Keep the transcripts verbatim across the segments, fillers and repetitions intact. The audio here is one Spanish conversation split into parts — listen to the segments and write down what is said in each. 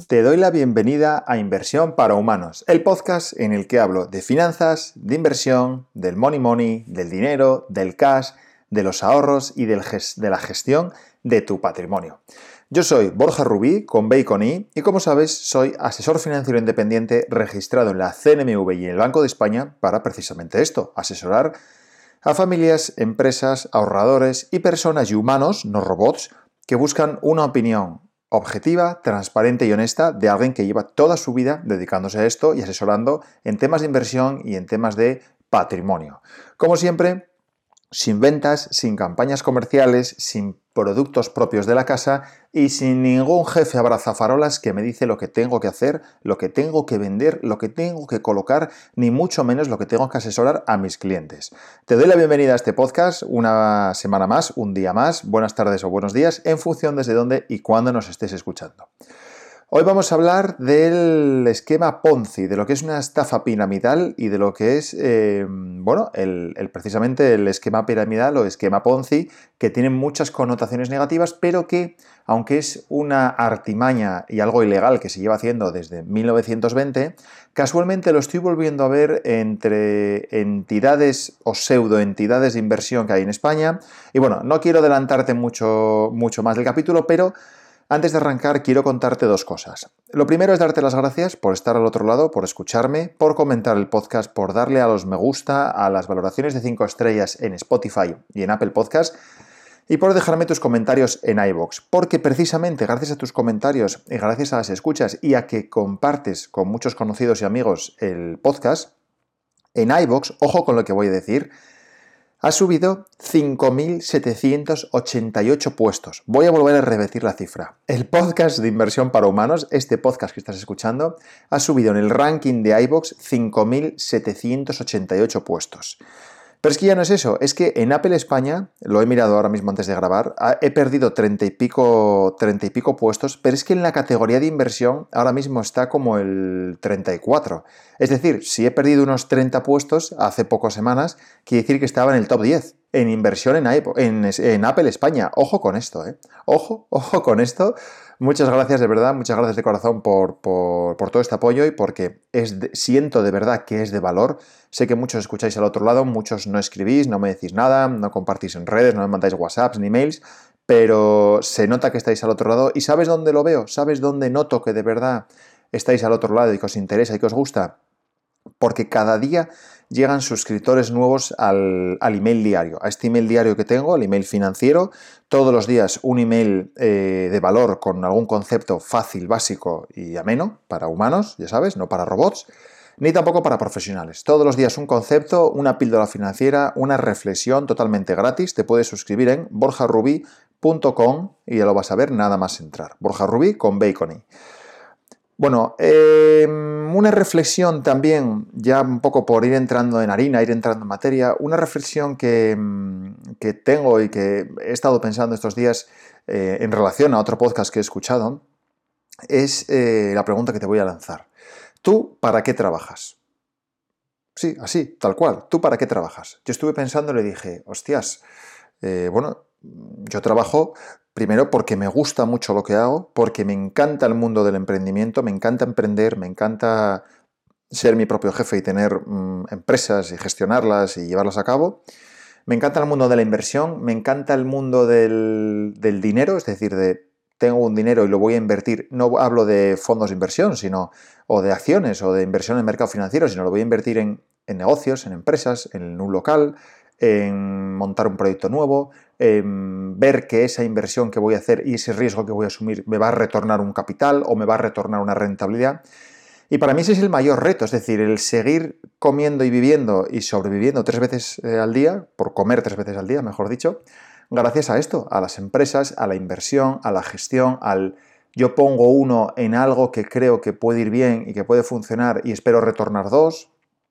Te doy la bienvenida a Inversión para Humanos, el podcast en el que hablo de finanzas, de inversión, del money money, del dinero, del cash, de los ahorros y del ges- de la gestión de tu patrimonio. Yo soy Borja Rubí, con B y con I, y como sabes, soy asesor financiero independiente registrado en la C N M V y en el Banco de España para precisamente esto, asesorar a familias, empresas, ahorradores y personas y humanos, no robots, que buscan una opinión objetiva, transparente y honesta de alguien que lleva toda su vida dedicándose a esto y asesorando en temas de inversión y en temas de patrimonio. Como siempre, sin ventas, sin campañas comerciales, sin productos propios de la casa y sin ningún jefe abrazafarolas que me dice lo que tengo que hacer, lo que tengo que vender, lo que tengo que colocar, ni mucho menos lo que tengo que asesorar a mis clientes. Te doy la bienvenida a este podcast una semana más, un día más, buenas tardes o buenos días, en función desde dónde y cuándo nos estés escuchando. Hoy vamos a hablar del esquema Ponzi, de lo que es una estafa piramidal y de lo que es, eh, bueno, el, el, precisamente el esquema piramidal o esquema Ponzi, que tiene muchas connotaciones negativas, pero que, aunque es una artimaña y algo ilegal que se lleva haciendo desde mil novecientos veinte, casualmente lo estoy volviendo a ver entre entidades o pseudoentidades de inversión que hay en España. Y bueno, no quiero adelantarte mucho, mucho más del capítulo, pero antes de arrancar, quiero contarte dos cosas. Lo primero es darte las gracias por estar al otro lado, por escucharme, por comentar el podcast, por darle a los me gusta, a las valoraciones de cinco estrellas en Spotify y en Apple Podcast y por dejarme tus comentarios en iVoox, porque precisamente gracias a tus comentarios y gracias a las escuchas y a que compartes con muchos conocidos y amigos el podcast, en iVoox, ojo con lo que voy a decir, ha subido cinco mil setecientos ochenta y ocho puestos. Voy a volver a repetir la cifra. El podcast de Inversión para Humanos, este podcast que estás escuchando, ha subido en el ranking de iVoox cinco mil setecientos ochenta y ocho puestos. Pero es que ya no es eso, es que en Apple España, lo he mirado ahora mismo antes de grabar, he perdido treinta y pico, treinta y pico puestos, pero es que en la categoría de inversión ahora mismo está como el treinta y cuatro. Es decir, si he perdido unos treinta puestos hace pocas semanas, quiere decir que estaba en el top diez en inversión en, en, en Apple España. Ojo con esto, ¿eh? Ojo, ojo con esto. Muchas gracias de verdad, muchas gracias de corazón por, por, por todo este apoyo y porque es de, siento de verdad que es de valor. Sé que muchos escucháis al otro lado, muchos no escribís, no me decís nada, no compartís en redes, no me mandáis WhatsApps ni mails, pero se nota que estáis al otro lado. ¿Y sabes dónde lo veo? ¿Sabes dónde noto que de verdad estáis al otro lado y que os interesa y que os gusta? Porque cada día llegan suscriptores nuevos al, al email diario, a este email diario que tengo, el email financiero, todos los días un email eh, de valor con algún concepto fácil, básico y ameno para humanos, ya sabes, no para robots, ni tampoco para profesionales. Todos los días un concepto, una píldora financiera, una reflexión totalmente gratis. Te puedes suscribir en borja rubí punto com y ya lo vas a ver nada más entrar. Borja Rubí con B y con I. Bueno, eh, una reflexión también, ya un poco por ir entrando en harina, ir entrando en materia, una reflexión que, que tengo y que he estado pensando estos días eh, en relación a otro podcast que he escuchado, es eh, la pregunta que te voy a lanzar. ¿Tú para qué trabajas? Sí, así, tal cual. ¿Tú para qué trabajas? Yo estuve pensando y le dije, hostias, eh, bueno, yo trabajo primero porque me gusta mucho lo que hago, porque me encanta el mundo del emprendimiento, me encanta emprender, me encanta ser mi propio jefe y tener mmm, empresas y gestionarlas y llevarlas a cabo. Me encanta el mundo de la inversión, me encanta el mundo del, del dinero, es decir, de tengo un dinero y lo voy a invertir, no hablo de fondos de inversión, sino o de acciones o de inversión en el mercado financiero, sino lo voy a invertir en, en negocios, en empresas, en un local, en montar un proyecto nuevo, en ver que esa inversión que voy a hacer y ese riesgo que voy a asumir me va a retornar un capital o me va a retornar una rentabilidad. Y para mí ese es el mayor reto, es decir, el seguir comiendo y viviendo y sobreviviendo tres veces al día, por comer tres veces al día, mejor dicho, gracias a esto, a las empresas, a la inversión, a la gestión, al yo pongo uno en algo que creo que puede ir bien y que puede funcionar y espero retornar dos.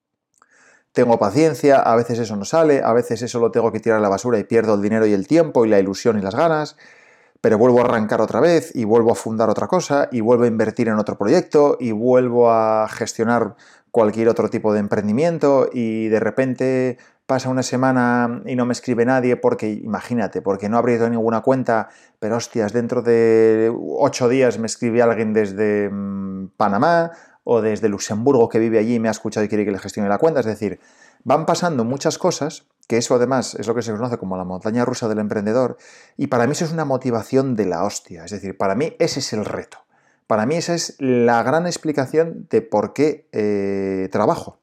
Tengo paciencia, a veces eso no sale, a veces eso lo tengo que tirar a la basura y pierdo el dinero y el tiempo y la ilusión y las ganas, pero vuelvo a arrancar otra vez y vuelvo a fundar otra cosa y vuelvo a invertir en otro proyecto y vuelvo a gestionar cualquier otro tipo de emprendimiento y de repente pasa una semana y no me escribe nadie porque, imagínate, porque no ha abierto ninguna cuenta, pero hostias, dentro de ocho días me escribe alguien desde mmm, Panamá o desde Luxemburgo que vive allí y me ha escuchado y quiere que le gestione la cuenta. Es decir, van pasando muchas cosas, que eso además es lo que se conoce como la montaña rusa del emprendedor, y para mí eso es una motivación de la hostia. Es decir, para mí ese es el reto. Para mí esa es la gran explicación de por qué eh, trabajo.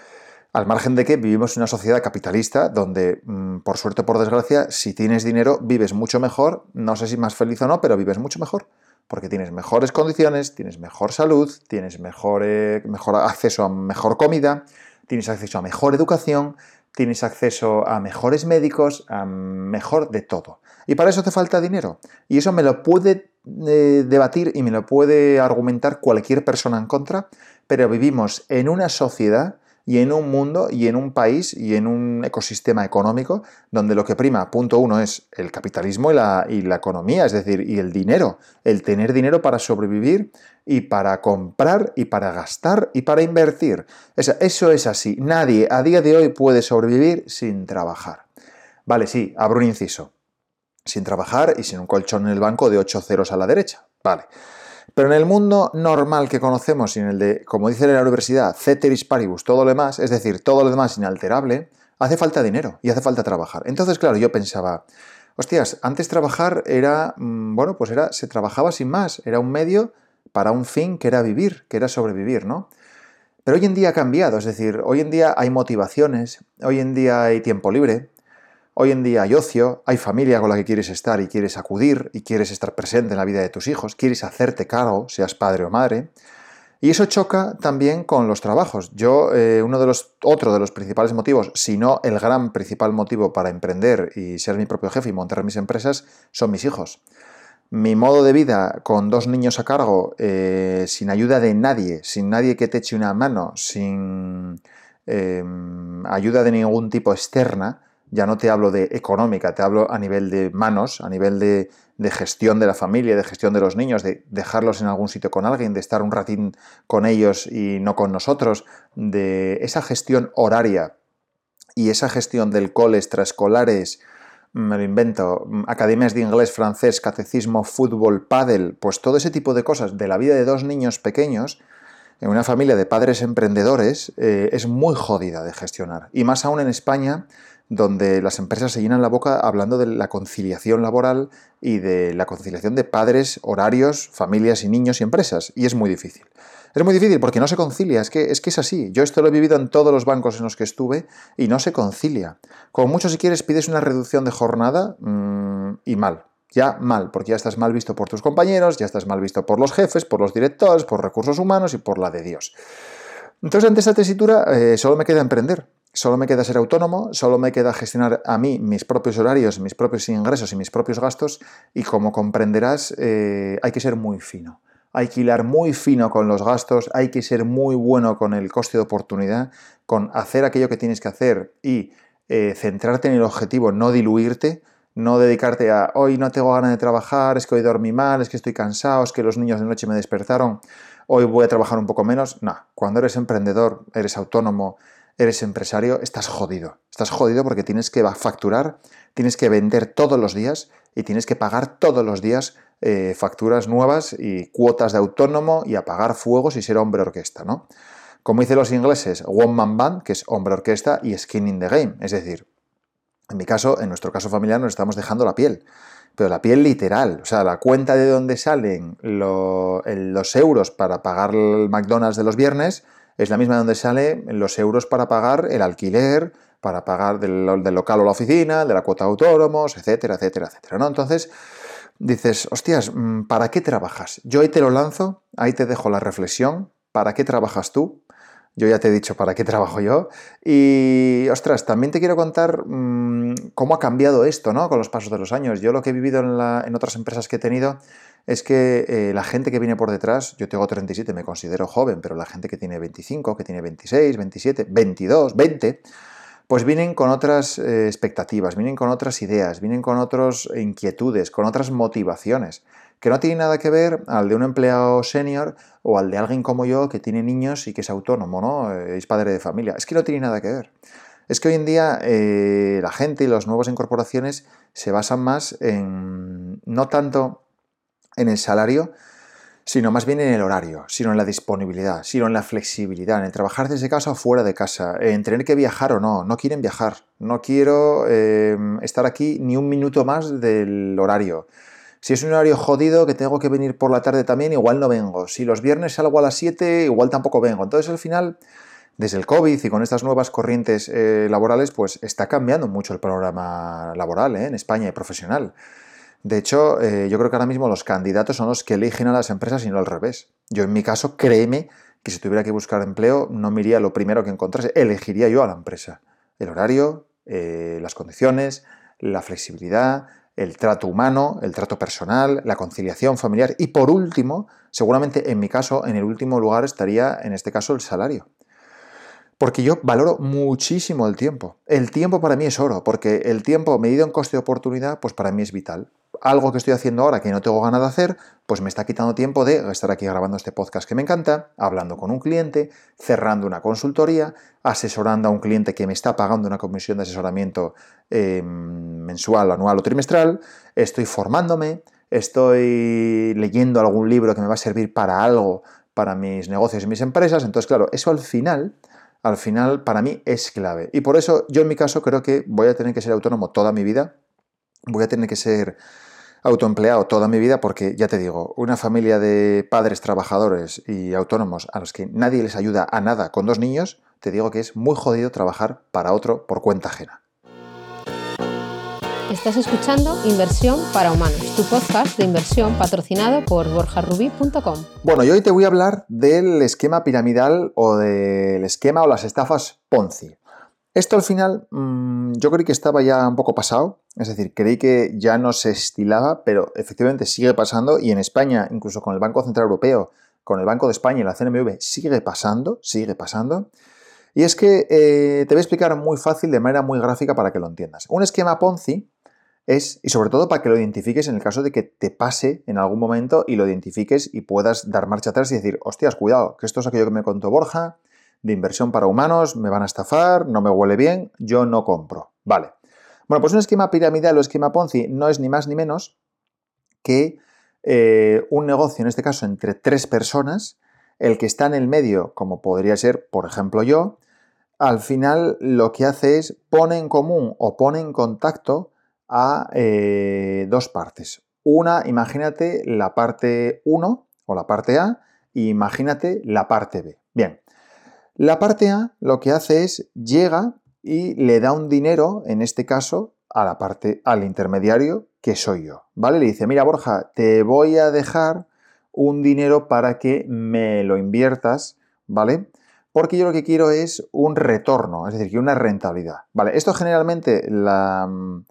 Al margen de que vivimos en una sociedad capitalista donde, mmm, por suerte o por desgracia, si tienes dinero vives mucho mejor, no sé si más feliz o no, pero vives mucho mejor. Porque tienes mejores condiciones, tienes mejor salud, tienes mejor, eh, mejor acceso a mejor comida, tienes acceso a mejor educación, tienes acceso a mejores médicos, a mejor de todo. Y para eso te falta dinero. Y eso me lo puede eh, debatir y me lo puede argumentar cualquier persona en contra, pero vivimos en una sociedad y en un mundo y en un país y en un ecosistema económico donde lo que prima, punto uno, es el capitalismo y la, y la economía, es decir, y el dinero, el tener dinero para sobrevivir y para comprar y para gastar y para invertir. Eso, eso es así. Nadie a día de hoy puede sobrevivir sin trabajar. Vale, sí, abro un inciso. Sin trabajar y sin un colchón en el banco de ocho ceros a la derecha. Vale. Pero en el mundo normal que conocemos y en el de, como dicen en la universidad, ceteris paribus, todo lo demás, es decir, todo lo demás inalterable, hace falta dinero y hace falta trabajar. Entonces, claro, yo pensaba, hostias, antes trabajar era, bueno, pues era, se trabajaba sin más, era un medio para un fin que era vivir, que era sobrevivir, ¿no? Pero hoy en día ha cambiado, es decir, hoy en día hay motivaciones, hoy en día hay tiempo libre, hoy en día hay ocio, hay familia con la que quieres estar y quieres acudir y quieres estar presente en la vida de tus hijos, quieres hacerte cargo, seas padre o madre. Y eso choca también con los trabajos. Yo, eh, uno de los, otro de los principales motivos, si no el gran principal motivo para emprender y ser mi propio jefe y montar mis empresas, son mis hijos. Mi modo de vida con dos niños a cargo, eh, sin ayuda de nadie, sin nadie que te eche una mano, sin eh, ayuda de ningún tipo externa, ya no te hablo de económica, te hablo a nivel de manos, a nivel de, de gestión de la familia, de gestión de los niños, de dejarlos en algún sitio con alguien, de estar un ratín con ellos y no con nosotros, de esa gestión horaria y esa gestión del cole, extraescolares, me lo invento, academias de inglés, francés, catecismo, fútbol, pádel, pues todo ese tipo de cosas de la vida de dos niños pequeños, en una familia de padres emprendedores, eh, es muy jodida de gestionar. Y más aún en España, donde las empresas se llenan la boca hablando de la conciliación laboral y de la conciliación de padres, horarios, familias y niños y empresas. Y es muy difícil. Es muy difícil porque no se concilia, es que, es que es así. Yo esto lo he vivido en todos los bancos en los que estuve y no se concilia. Como mucho, si quieres, pides una reducción de jornada mmm, y mal. Ya mal, porque ya estás mal visto por tus compañeros, ya estás mal visto por los jefes, por los directores, por recursos humanos y por la de Dios. Entonces, ante esta tesitura, eh, solo me queda emprender. Solo me queda ser autónomo, solo me queda gestionar a mí mis propios horarios, mis propios ingresos y mis propios gastos y como comprenderás, eh, hay que ser muy fino. Hay que hilar muy fino con los gastos, hay que ser muy bueno con el coste de oportunidad, con hacer aquello que tienes que hacer y eh, centrarte en el objetivo, no diluirte, no dedicarte a hoy no tengo ganas de trabajar, es que hoy dormí mal, es que estoy cansado, es que los niños de noche me despertaron, hoy voy a trabajar un poco menos. No, cuando eres emprendedor, eres autónomo, eres empresario, estás jodido. Estás jodido porque tienes que facturar, tienes que vender todos los días y tienes que pagar todos los días eh, facturas nuevas y cuotas de autónomo y apagar fuegos y ser hombre orquesta, ¿no? Como dicen los ingleses, one man band, que es hombre orquesta, y skin in the game. Es decir, en mi caso, en nuestro caso familiar, nos estamos dejando la piel. Pero la piel literal, o sea, la cuenta de donde salen lo, los euros para pagar el McDonald's de los viernes es la misma de donde salen los euros para pagar el alquiler, para pagar del, del local o la oficina, de la cuota de autónomos, etcétera, etcétera, etcétera, ¿no? Entonces, dices, hostias, ¿para qué trabajas? Yo ahí te lo lanzo, ahí te dejo la reflexión. ¿Para qué trabajas tú? Yo ya te he dicho para qué trabajo yo. Y, ostras, también te quiero contar mmm, cómo ha cambiado esto, ¿no? Con los pasos de los años. Yo lo que he vivido en, la, en otras empresas que he tenido es que eh, la gente que viene por detrás, yo tengo treinta y siete, me considero joven, pero la gente que tiene veinticinco, que tiene veintiséis, veintisiete, veintidós, veinte, pues vienen con otras eh, expectativas, vienen con otras ideas, vienen con otras inquietudes, con otras motivaciones, que no tienen nada que ver al de un empleado senior o al de alguien como yo que tiene niños y que es autónomo, ¿no? Es padre de familia. Es que no tiene nada que ver. Es que hoy en día eh, la gente y las nuevas incorporaciones se basan más en, no tanto en el salario, sino más bien en el horario, sino en la disponibilidad, sino en la flexibilidad, en el trabajar desde casa o fuera de casa, en tener que viajar o no. No quieren viajar, no quiero eh, estar aquí ni un minuto más del horario. Si es un horario jodido que tengo que venir por la tarde también, igual no vengo. Si los viernes salgo a las siete, igual tampoco vengo. Entonces al final, desde el COVID y con estas nuevas corrientes eh, laborales, pues está cambiando mucho el panorama laboral eh, en España y profesional. De hecho, eh, yo creo que ahora mismo los candidatos son los que eligen a las empresas y no al revés. Yo en mi caso, créeme que si tuviera que buscar empleo, no me iría lo primero que encontrase, elegiría yo a la empresa. El horario, eh, las condiciones, la flexibilidad, el trato humano, el trato personal, la conciliación familiar y por último, seguramente en mi caso, en el último lugar estaría en este caso el salario. Porque yo valoro muchísimo el tiempo. El tiempo para mí es oro, porque el tiempo medido en coste de oportunidad, pues para mí es vital. Algo que estoy haciendo ahora que no tengo ganas de hacer, pues me está quitando tiempo de estar aquí grabando este podcast que me encanta, hablando con un cliente, cerrando una consultoría, asesorando a un cliente que me está pagando una comisión de asesoramiento eh, mensual, anual o trimestral, estoy formándome, estoy leyendo algún libro que me va a servir para algo, para mis negocios y mis empresas. Entonces, claro, eso al final... al final para mí es clave. Y por eso yo en mi caso creo que voy a tener que ser autónomo toda mi vida, voy a tener que ser autoempleado toda mi vida porque, ya te digo, una familia de padres trabajadores y autónomos a los que nadie les ayuda a nada con dos niños, te digo que es muy jodido trabajar para otro por cuenta ajena. Estás escuchando Inversión para Humanos, tu podcast de inversión patrocinado por borja rubí punto com. Bueno, y hoy te voy a hablar del esquema piramidal o del esquema o las estafas Ponzi. Esto al final mmm, yo creí que estaba ya un poco pasado, es decir, creí que ya no se estilaba, pero efectivamente sigue pasando y en España, incluso con el Banco Central Europeo, con el Banco de España y la C N M V, sigue pasando, sigue pasando. Y es que eh, te voy a explicar muy fácil, de manera muy gráfica para que lo entiendas. Un esquema Ponzi es, y sobre todo para que lo identifiques en el caso de que te pase en algún momento y lo identifiques y puedas dar marcha atrás y decir, hostias, cuidado, que esto es aquello que me contó Borja, de inversión para humanos, me van a estafar, no me huele bien, yo no compro. Vale. Bueno, pues un esquema piramidal o esquema Ponzi no es ni más ni menos que eh, un negocio, en este caso entre tres personas, el que está en el medio, como podría ser, por ejemplo, yo, al final lo que hace es pone en común o pone en contacto a eh, dos partes. Una, imagínate la parte uno o la parte A y imagínate la parte B. Bien, la parte A lo que hace es llega y le da un dinero, en este caso, a la parte, al intermediario, que soy yo, ¿vale? Le dice, mira Borja, te voy a dejar un dinero para que me lo inviertas, ¿vale? Porque yo lo que quiero es un retorno, es decir, que una rentabilidad, ¿vale? Esto generalmente la...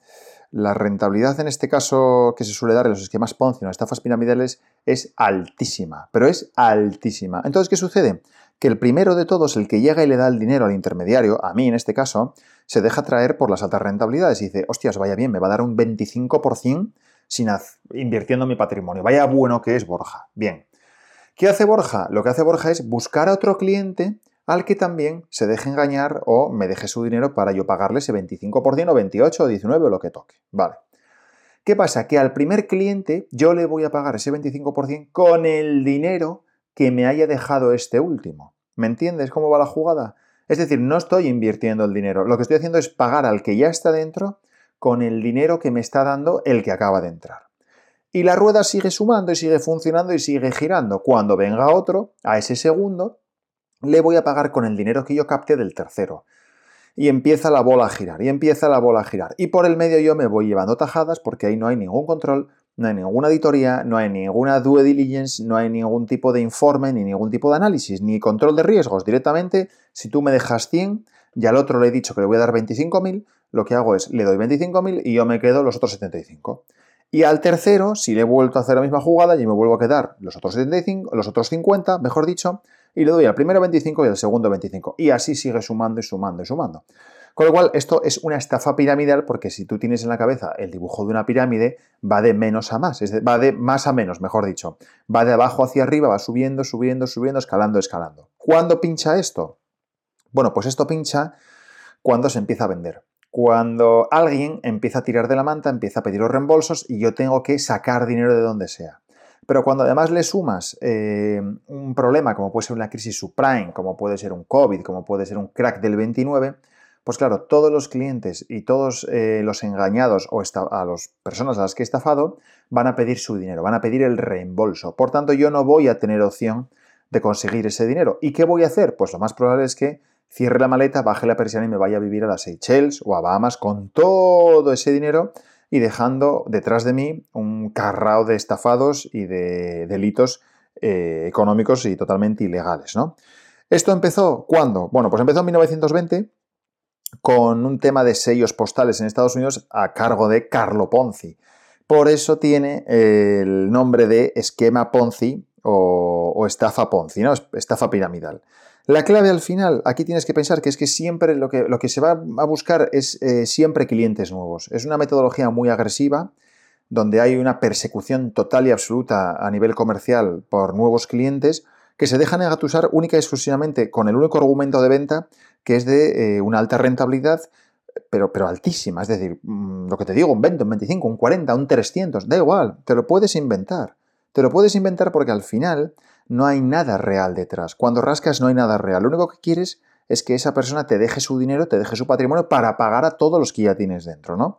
La rentabilidad en este caso que se suele dar en los esquemas Ponzi, en las estafas piramidales, es altísima, pero es altísima. Entonces, ¿qué sucede? Que el primero de todos, el que llega y le da el dinero al intermediario, a mí en este caso, se deja traer por las altas rentabilidades y dice, hostias, vaya bien, me va a dar un veinticinco por ciento sin haz, invirtiendo mi patrimonio. Vaya bueno que es Borja. Bien. ¿Qué hace Borja? Lo que hace Borja es buscar a otro cliente al que también se deje engañar o me deje su dinero para yo pagarle ese veinticinco por ciento o veintiocho o diecinueve o lo que toque. Vale. ¿Qué pasa? Que al primer cliente yo le voy a pagar ese veinticinco por ciento con el dinero que me haya dejado este último. ¿Me entiendes cómo va la jugada? Es decir, no estoy invirtiendo el dinero. Lo que estoy haciendo es pagar al que ya está dentro con el dinero que me está dando el que acaba de entrar. Y la rueda sigue sumando y sigue funcionando y sigue girando. Cuando venga otro, a ese segundo, le voy a pagar con el dinero que yo capté del tercero. Y empieza la bola a girar, y empieza la bola a girar. Y por el medio yo me voy llevando tajadas porque ahí no hay ningún control, no hay ninguna auditoría, no hay ninguna due diligence, no hay ningún tipo de informe, ni ningún tipo de análisis, ni control de riesgos. Directamente, si tú me dejas cien y al otro le he dicho que le voy a dar veinticinco mil, lo que hago es le doy veinticinco mil y yo me quedo los otros setenta y cinco. Y al tercero, si le he vuelto a hacer la misma jugada, y me vuelvo a quedar los otros setenta y cinco, los otros cincuenta, mejor dicho, y le doy al primero veinticinco y al segundo veinticinco. Y así sigue sumando y sumando y sumando. Con lo cual, esto es una estafa piramidal porque si tú tienes en la cabeza el dibujo de una pirámide, va de menos a más, es de, va de más a menos, mejor dicho. Va de abajo hacia arriba, va subiendo, subiendo, subiendo, escalando, escalando. ¿Cuándo pincha esto? Bueno, pues esto pincha cuando se empieza a vender. Cuando alguien empieza a tirar de la manta, empieza a pedir los reembolsos y yo tengo que sacar dinero de donde sea. Pero cuando además le sumas eh, un problema como puede ser una crisis subprime, como puede ser un COVID, como puede ser un crack del veintinueve, pues claro, todos los clientes y todos eh, los engañados o a las personas a las que he estafado van a pedir su dinero, van a pedir el reembolso. Por tanto, yo no voy a tener opción de conseguir ese dinero. ¿Y qué voy a hacer? Pues lo más probable es que cierre la maleta, baje la persiana y me vaya a vivir a las Seychelles o a Bahamas con todo ese dinero y dejando detrás de mí un carrao de estafados y de delitos eh, económicos y totalmente ilegales, ¿no? ¿Esto empezó cuándo? Bueno, pues empezó en mil novecientos veinte con un tema de sellos postales en Estados Unidos a cargo de Carlo Ponzi. Por eso tiene el nombre de esquema Ponzi o, o estafa Ponzi, ¿no? Estafa piramidal. La clave al final, aquí tienes que pensar que es que siempre lo que, lo que se va a buscar es eh, siempre clientes nuevos. Es una metodología muy agresiva, donde hay una persecución total y absoluta a nivel comercial por nuevos clientes que se dejan engatusar única y exclusivamente con el único argumento de venta, que es de eh, una alta rentabilidad, pero, pero altísima. Es decir, mmm, lo que te digo, un veinte, un veinticinco, un cuarenta, un trescientos, da igual, te lo puedes inventar. Te lo puedes inventar porque al final no hay nada real detrás. Cuando rascas no hay nada real. Lo único que quieres es que esa persona te deje su dinero, te deje su patrimonio para pagar a todos los que ya tienes dentro, ¿no?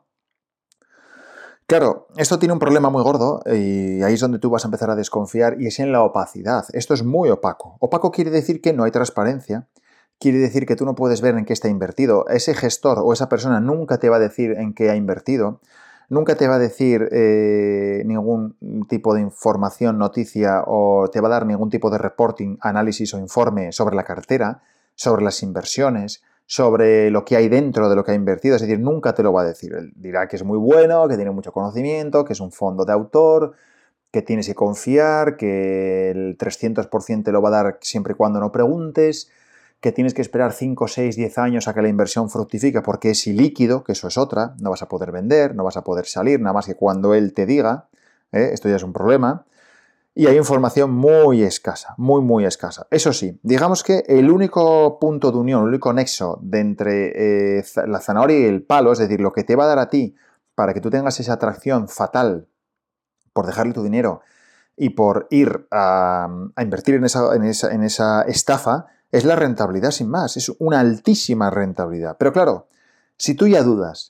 Claro, esto tiene un problema muy gordo y ahí es donde tú vas a empezar a desconfiar y es en la opacidad. Esto es muy opaco. Opaco quiere decir que no hay transparencia, quiere decir que tú no puedes ver en qué está invertido. Ese gestor o esa persona nunca te va a decir en qué ha invertido, nunca te va a decir eh, ningún tipo de información, noticia o te va a dar ningún tipo de reporting, análisis o informe sobre la cartera, sobre las inversiones, sobre lo que hay dentro de lo que ha invertido, es decir, nunca te lo va a decir. Él dirá que es muy bueno, que tiene mucho conocimiento, que es un fondo de autor, que tienes que confiar, que el trescientos por ciento te lo va a dar siempre y cuando no preguntes, que tienes que esperar cinco, seis, diez años a que la inversión fructifique porque es ilíquido, que eso es otra, no vas a poder vender, no vas a poder salir, nada más que cuando él te diga, ¿eh? Esto ya es un problema. Y hay información muy escasa, muy, muy escasa. Eso sí, digamos que el único punto de unión, el único nexo de entre eh, la zanahoria y el palo, es decir, lo que te va a dar a ti para que tú tengas esa atracción fatal por dejarle tu dinero y por ir a, a invertir en esa, en, esa, en esa estafa, es la rentabilidad sin más. Es una altísima rentabilidad. Pero claro, si tú ya dudas,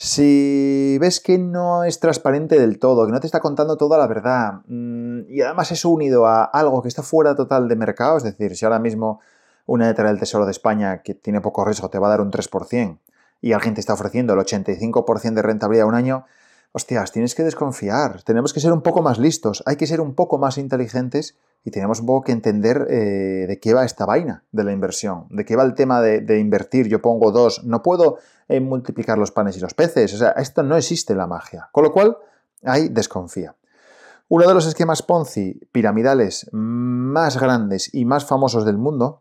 si ves que no es transparente del todo, que no te está contando toda la verdad, y además eso unido a algo que está fuera total de mercado, es decir, si ahora mismo una letra del Tesoro de España que tiene poco riesgo te va a dar un tres por ciento y alguien te está ofreciendo el ochenta y cinco por ciento de rentabilidad un año, hostias, tienes que desconfiar, tenemos que ser un poco más listos, hay que ser un poco más inteligentes y tenemos un poco que entender eh, de qué va esta vaina de la inversión, de qué va el tema de, de invertir. Yo pongo dos, no puedo eh, multiplicar los panes y los peces, o sea, esto no existe la magia, con lo cual ahí desconfía. Uno de los esquemas Ponzi piramidales más grandes y más famosos del mundo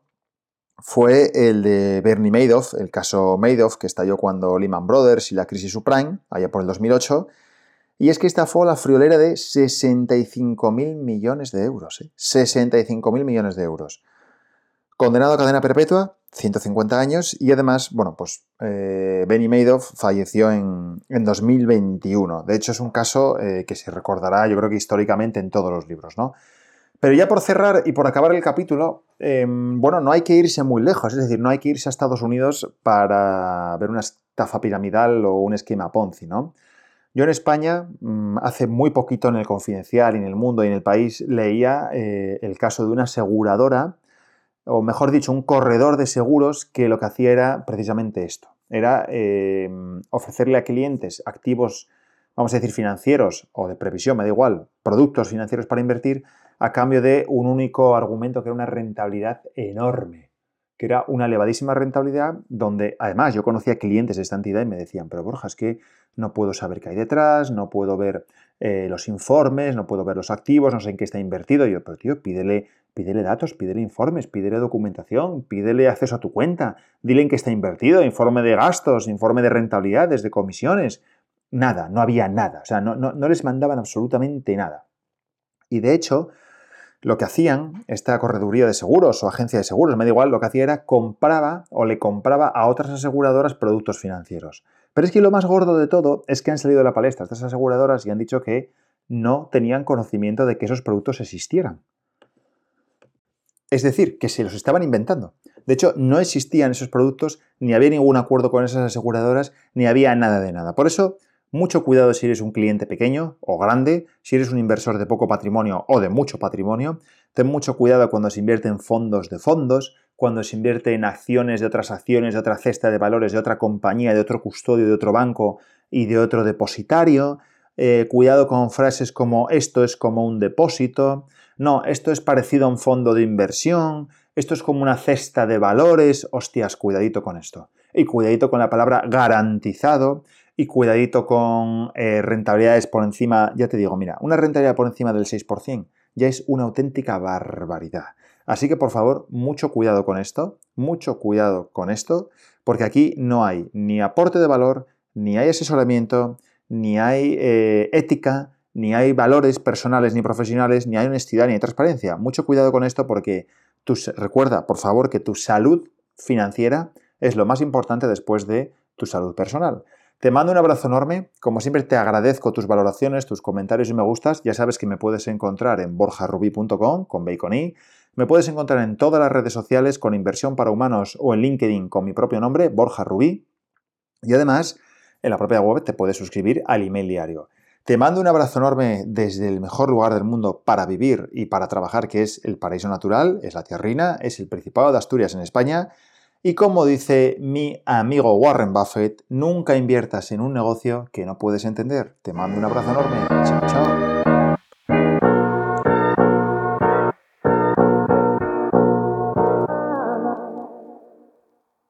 fue el de Bernie Madoff, el caso Madoff, que estalló cuando Lehman Brothers y la crisis subprime, allá por el dos mil ocho, y es que estafó la friolera de sesenta y cinco mil millones de euros. ¿eh? sesenta y cinco mil millones de euros. Condenado a cadena perpetua, ciento cincuenta años, y además, bueno, pues eh, Bernie Madoff falleció en, en dos mil veintiuno. De hecho, es un caso eh, que se recordará, yo creo que históricamente en todos los libros, ¿no? Pero ya por cerrar y por acabar el capítulo, eh, bueno, no hay que irse muy lejos, es decir, no hay que irse a Estados Unidos para ver una estafa piramidal o un esquema Ponzi, ¿no? Yo en España, hace muy poquito en El Confidencial y en El Mundo y en El País, leía eh, el caso de una aseguradora, o mejor dicho, un corredor de seguros que lo que hacía era precisamente esto. Era eh, ofrecerle a clientes activos, vamos a decir, financieros o de previsión, me da igual, productos financieros para invertir, a cambio de un único argumento que era una rentabilidad enorme, que era una elevadísima rentabilidad donde, además, yo conocía clientes de esta entidad y me decían, pero Borja, es que no puedo saber qué hay detrás, no puedo ver eh, los informes, no puedo ver los activos, no sé en qué está invertido. Y yo, pero tío, pídele, pídele datos, pídele informes, pídele documentación, pídele acceso a tu cuenta, dile en qué está invertido, informe de gastos, informe de rentabilidades, de comisiones. Nada, no había nada, o sea, no, no, no les mandaban absolutamente nada. Y de hecho, lo que hacían, esta correduría de seguros o agencia de seguros, me da igual, lo que hacía era compraba o le compraba a otras aseguradoras productos financieros. Pero es que lo más gordo de todo es que han salido de la palestra estas aseguradoras y han dicho que no tenían conocimiento de que esos productos existieran. Es decir, que se los estaban inventando. De hecho, no existían esos productos, ni había ningún acuerdo con esas aseguradoras, ni había nada de nada. Por eso, mucho cuidado si eres un cliente pequeño o grande, si eres un inversor de poco patrimonio o de mucho patrimonio. Ten mucho cuidado cuando se invierte en fondos de fondos, cuando se invierte en acciones de otras acciones, de otra cesta de valores, de otra compañía, de otro custodio, de otro banco y de otro depositario. Eh, cuidado con frases como esto es como un depósito, no, esto es parecido a un fondo de inversión, esto es como una cesta de valores. Hostias, cuidadito con esto. Y cuidadito con la palabra garantizado. Y cuidadito con eh, rentabilidades por encima, ya te digo, mira, una rentabilidad por encima del seis por ciento ya es una auténtica barbaridad. Así que, por favor, mucho cuidado con esto, mucho cuidado con esto, porque aquí no hay ni aporte de valor, ni hay asesoramiento, ni hay eh, ética, ni hay valores personales ni profesionales, ni hay honestidad ni hay transparencia. Mucho cuidado con esto porque tu, recuerda, por favor, que tu salud financiera es lo más importante después de tu salud personal. Te mando un abrazo enorme, como siempre te agradezco tus valoraciones, tus comentarios y me gustas, ya sabes que me puedes encontrar en borja rubí punto com con B con I, me puedes encontrar en todas las redes sociales con Inversión para Humanos o en LinkedIn con mi propio nombre, Borja Rubí, y además en la propia web te puedes suscribir al email diario. Te mando un abrazo enorme desde el mejor lugar del mundo para vivir y para trabajar, que es el paraíso natural, es la tierrina, es el Principado de Asturias en España. Y como dice mi amigo Warren Buffett, nunca inviertas en un negocio que no puedes entender. Te mando un abrazo enorme. Chao, chao.